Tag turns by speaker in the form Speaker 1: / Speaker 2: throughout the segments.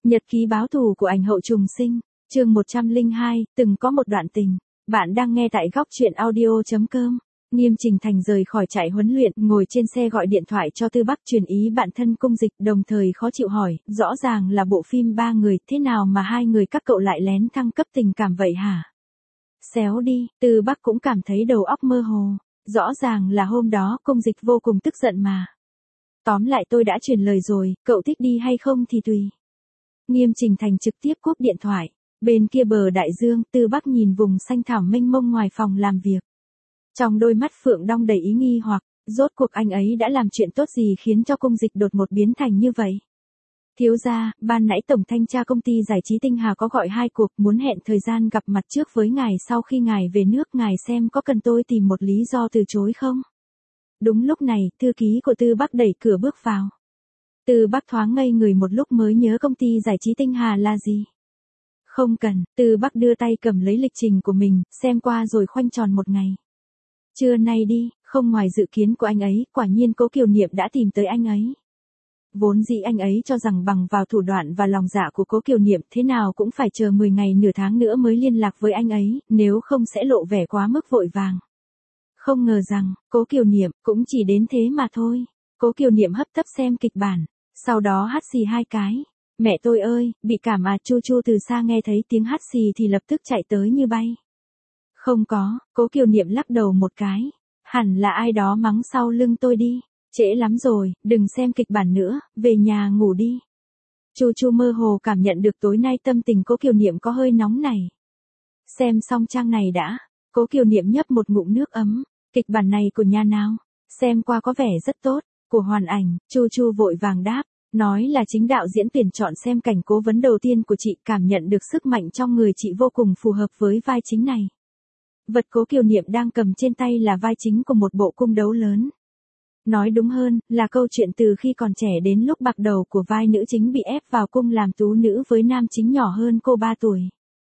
Speaker 1: Nhật ký báo thù của ảnh hậu trùng sinh, chương 102, từng có một đoạn tình. Bạn đang nghe tại góc truyện audio.com. Nghiêm Trình Thành rời khỏi trại huấn luyện, ngồi trên xe gọi điện thoại cho Tư Bắc truyền ý bạn thân Cung Dịch, đồng thời khó chịu hỏi, rõ ràng là bộ phim ba người, thế nào mà hai người các cậu lại lén thăng cấp tình cảm vậy hả? Xéo đi, Tư Bắc cũng cảm thấy đầu óc mơ hồ, rõ ràng là hôm đó Cung Dịch vô cùng tức giận mà. Tóm lại tôi đã truyền lời rồi, cậu thích đi hay không thì tùy. Nghiêm Trình Thành trực tiếp cúp điện thoại. Bên kia bờ đại dương, Tư Bắc nhìn vùng xanh thẳm mênh mông ngoài phòng làm việc. Trong đôi mắt Phượng đong đầy ý nghi hoặc, rốt cuộc anh ấy đã làm chuyện tốt gì khiến cho Cung Dịch đột ngột biến thành như vậy? Thiếu gia, ban nãy tổng thanh tra công ty giải trí Tinh Hà có gọi 2 cuộc, muốn hẹn thời gian gặp mặt trước với ngài, sau khi ngài về nước ngài xem có cần tôi tìm một lý do từ chối không? Đúng lúc này, thư ký của Tư Bắc đẩy cửa bước vào. Tư Bắc thoáng ngây người một lúc mới nhớ công ty giải trí Tinh Hà là gì. Không cần, Tư Bắc đưa tay cầm lấy lịch trình của mình, xem qua rồi khoanh tròn một ngày. Trưa nay đi, không ngoài dự kiến của anh ấy, quả nhiên Cố Kiều Niệm đã tìm tới anh ấy. Vốn dĩ anh ấy cho rằng bằng vào thủ đoạn và lòng dạ của Cố Kiều Niệm thế nào cũng phải chờ 10 ngày nửa tháng nữa mới liên lạc với anh ấy, nếu không sẽ lộ vẻ quá mức vội vàng. Không ngờ rằng, Cố Kiều Niệm cũng chỉ đến thế mà thôi. Cố Kiều Niệm hấp tấp xem kịch bản, sau đó hắt xì 2 cái. Mẹ tôi ơi, bị cảm à? Chu Chu từ xa nghe thấy tiếng hắt xì thì lập tức chạy tới như bay. Không có, Cố Kiều Niệm lắc đầu một cái. Hẳn là ai đó mắng sau lưng tôi đi. Trễ lắm rồi, đừng xem kịch bản nữa, về nhà ngủ đi. Chu Chu mơ hồ cảm nhận được tối nay tâm tình Cố Kiều Niệm có hơi nóng này. Xem xong trang này đã. Cố Kiều Niệm nhấp một ngụm nước ấm. Kịch bản này của nhà nào? Xem qua có vẻ rất tốt. Của Hoàn Ảnh. Chu Chu vội vàng đáp. Nói là chính đạo diễn tuyển chọn xem cảnh cố vấn đầu tiên của chị, cảm nhận được sức mạnh trong người chị vô cùng phù hợp với vai chính này. Vật Cố Kiều Niệm đang cầm trên tay là vai chính của một bộ cung đấu lớn. Nói đúng hơn, là câu chuyện từ khi còn trẻ đến lúc bạc đầu của vai nữ chính bị ép vào cung làm tú nữ với nam chính nhỏ hơn cô 3 tuổi.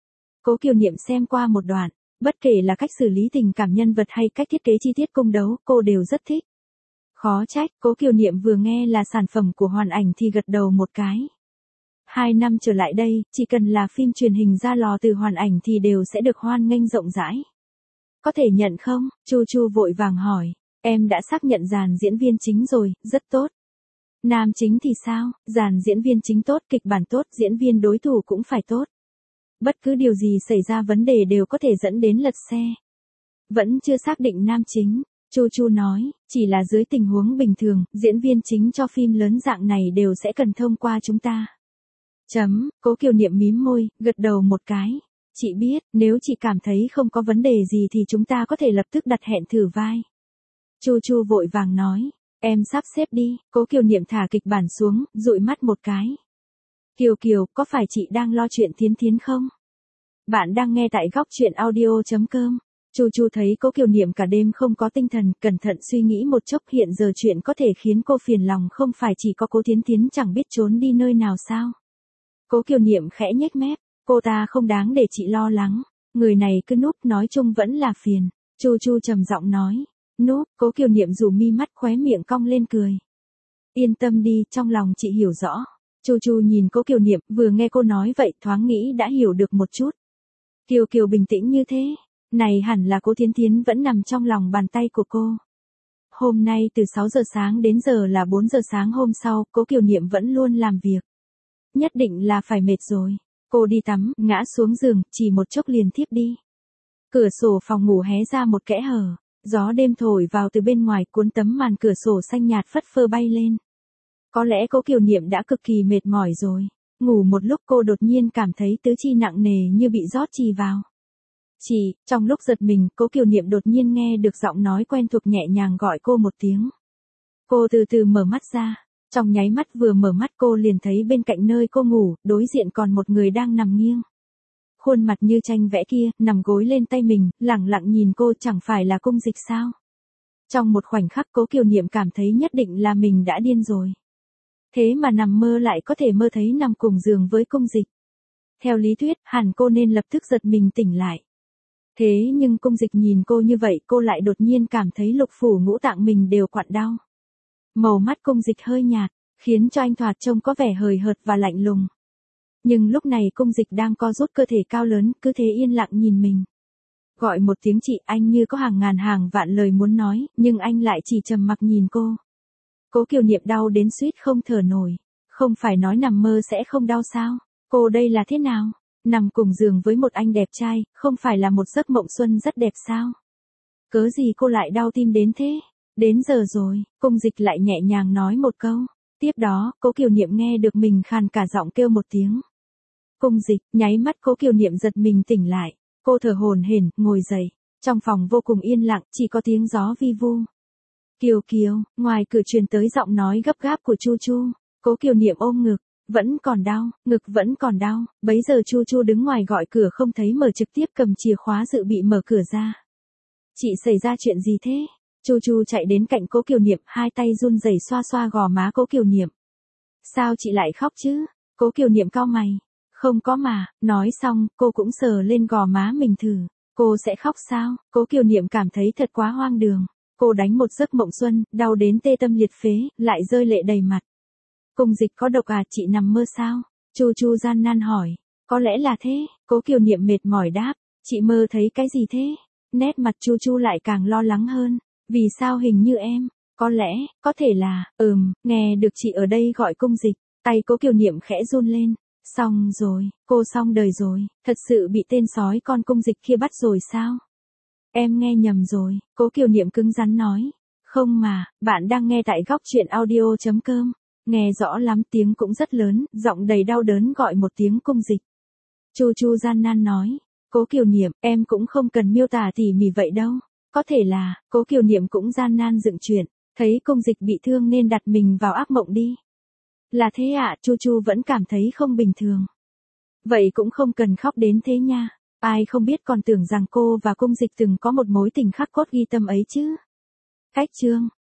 Speaker 1: Cố Kiều Niệm xem qua một đoạn, bất kể là cách xử lý tình cảm nhân vật hay cách thiết kế chi tiết cung đấu, cô đều rất thích. Khó trách, Cố Kiều Niệm vừa nghe là sản phẩm của Hoàn Ảnh thì gật đầu một cái. 2 năm trở lại đây, chỉ cần là phim truyền hình ra lò từ Hoàn Ảnh thì đều sẽ được hoan nghênh rộng rãi. Có thể nhận không? Chu Chu vội vàng hỏi. Em đã xác nhận dàn diễn viên chính rồi, rất tốt. Nam chính thì sao? Dàn diễn viên chính tốt, kịch bản tốt, diễn viên đối thủ cũng phải tốt. Bất cứ điều gì xảy ra vấn đề đều có thể dẫn đến lật xe. Vẫn chưa xác định nam chính. Chu Chu nói, chỉ là dưới tình huống bình thường, diễn viên chính cho phim lớn dạng này đều sẽ cần thông qua chúng ta. Cố Kiều Niệm mím môi, gật đầu một cái. Chị biết, nếu chị cảm thấy không có vấn đề gì thì chúng ta có thể lập tức đặt hẹn thử vai. Chu Chu vội vàng nói, em sắp xếp đi. Cố Kiều Niệm thả kịch bản xuống, dụi mắt một cái. Kiều Kiều, có phải chị đang lo chuyện Thiến Thiến không? Bạn đang nghe tại góc truyện audio.com. Chu Chu thấy Cố Kiều Niệm cả đêm không có tinh thần, cẩn thận suy nghĩ một chốc, hiện giờ chuyện có thể khiến cô phiền lòng không phải chỉ có Cố Thiến Thiến chẳng biết trốn đi nơi nào sao? Cố Kiều Niệm khẽ nhếch mép, cô ta không đáng để chị lo lắng, người này cứ núp, nói chung vẫn là phiền. Chu Chu trầm giọng nói, núp. Cố Kiều Niệm rủ mi mắt, khóe miệng cong lên cười. Yên tâm đi, trong lòng chị hiểu rõ. Chu Chu nhìn Cố Kiều Niệm, vừa nghe cô nói vậy thoáng nghĩ đã hiểu được một chút. Kiều Kiều bình tĩnh như thế. Này hẳn là Cố Thiến Thiến vẫn nằm trong lòng bàn tay của cô. Hôm nay từ 6 giờ sáng đến giờ là 4 giờ sáng hôm sau, Cố Kiều Niệm vẫn luôn làm việc. Nhất định là phải mệt rồi. Cô đi tắm, ngã xuống giường, chỉ một chốc liền thiếp đi. Cửa sổ phòng ngủ hé ra một kẽ hở. Gió đêm thổi vào từ bên ngoài cuốn tấm màn cửa sổ xanh nhạt phất phơ bay lên. Có lẽ Cố Kiều Niệm đã cực kỳ mệt mỏi rồi. Ngủ một lúc cô đột nhiên cảm thấy tứ chi nặng nề như bị rót chì vào. Trong lúc giật mình, Cố Kiều Niệm đột nhiên nghe được giọng nói quen thuộc nhẹ nhàng gọi cô một tiếng. Cô từ từ mở mắt ra. Trong nháy mắt vừa mở mắt cô liền thấy bên cạnh nơi cô ngủ, đối diện còn một người đang nằm nghiêng. Khuôn mặt như tranh vẽ kia, nằm gối lên tay mình, lẳng lặng nhìn cô, chẳng phải là Cung Dịch sao? Trong một khoảnh khắc Cố Kiều Niệm cảm thấy nhất định là mình đã điên rồi. Thế mà nằm mơ lại có thể mơ thấy nằm cùng giường với Cung Dịch. Theo lý thuyết, hẳn cô nên lập tức giật mình tỉnh lại. Thế nhưng Cung Dịch nhìn cô như vậy, cô lại đột nhiên cảm thấy lục phủ ngũ tạng mình đều quặn đau. Màu mắt Cung Dịch hơi nhạt, khiến cho anh thoạt trông có vẻ hời hợt và lạnh lùng. Nhưng lúc này Cung Dịch đang co rút cơ thể cao lớn, cứ thế yên lặng nhìn mình. Gọi một tiếng chị, anh như có hàng ngàn hàng vạn lời muốn nói, nhưng anh lại chỉ trầm mặc nhìn cô. Cố Kiều Niệm đau đến suýt không thở nổi. Không phải nói nằm mơ sẽ không đau sao? Cô đây là thế nào? Nằm cùng giường với một anh đẹp trai, không phải là một giấc mộng xuân rất đẹp sao? Cớ gì cô lại đau tim đến thế? Đến giờ rồi, Cung Dịch lại nhẹ nhàng nói một câu. Tiếp đó, Cố Kiều Niệm nghe được mình khàn cả giọng kêu một tiếng. Cung Dịch, nháy mắt Cố Kiều Niệm giật mình tỉnh lại. Cô thở hổn hển, ngồi dậy. Trong phòng vô cùng yên lặng, chỉ có tiếng gió vi vu. Kiều Kiều, ngoài cửa truyền tới giọng nói gấp gáp của Chu Chu. Cố Kiều Niệm ôm ngực, vẫn còn đau, ngực vẫn còn đau. Bấy giờ Chu Chu đứng ngoài gọi cửa không thấy mở, trực tiếp cầm chìa khóa dự bị mở cửa ra. Chị xảy ra chuyện gì thế? Chu Chu chạy đến cạnh Cố Kiều Niệm, hai tay run rẩy xoa xoa gò má Cố Kiều Niệm. Sao chị lại khóc chứ? Cố Kiều Niệm cau mày. Không có mà, nói xong, cô cũng sờ lên gò má mình thử. Cô sẽ khóc sao? Cố Kiều Niệm cảm thấy thật quá hoang đường. Cô đánh một giấc mộng xuân, đau đến tê tâm liệt phế, lại rơi lệ đầy mặt. Cung Dịch có độc à, chị nằm mơ sao? Chu Chu gian nan hỏi. Có lẽ là thế, Cố Kiều Niệm mệt mỏi đáp. Chị mơ thấy cái gì thế? Nét mặt Chu Chu lại càng lo lắng hơn. Vì sao hình như em? Có lẽ, có thể là, nghe được chị ở đây gọi Cung Dịch. Tay Cố Kiều Niệm khẽ run lên. Xong rồi, cô xong đời rồi, thật sự bị tên sói con Cung Dịch kia bắt rồi sao? Em nghe nhầm rồi, Cố Kiều Niệm cứng rắn nói. Không mà, bạn đang nghe tại góc truyện audio.com. Nghe rõ lắm, tiếng cũng rất lớn, giọng đầy đau đớn gọi một tiếng Cung Dịch. Chu Chu gian nan nói. Cố Kiều Niệm, em cũng không cần miêu tả tỉ mỉ vậy đâu. Có thể là, Cố Kiều Niệm cũng gian nan dựng chuyện, thấy Cung Dịch bị thương nên đặt mình vào ác mộng đi. Là thế ạ, Chu Chu vẫn cảm thấy không bình thường. Vậy cũng không cần khóc đến thế nha. Ai không biết còn tưởng rằng cô và Cung Dịch từng có một mối tình khắc cốt ghi tâm ấy chứ. Cách chương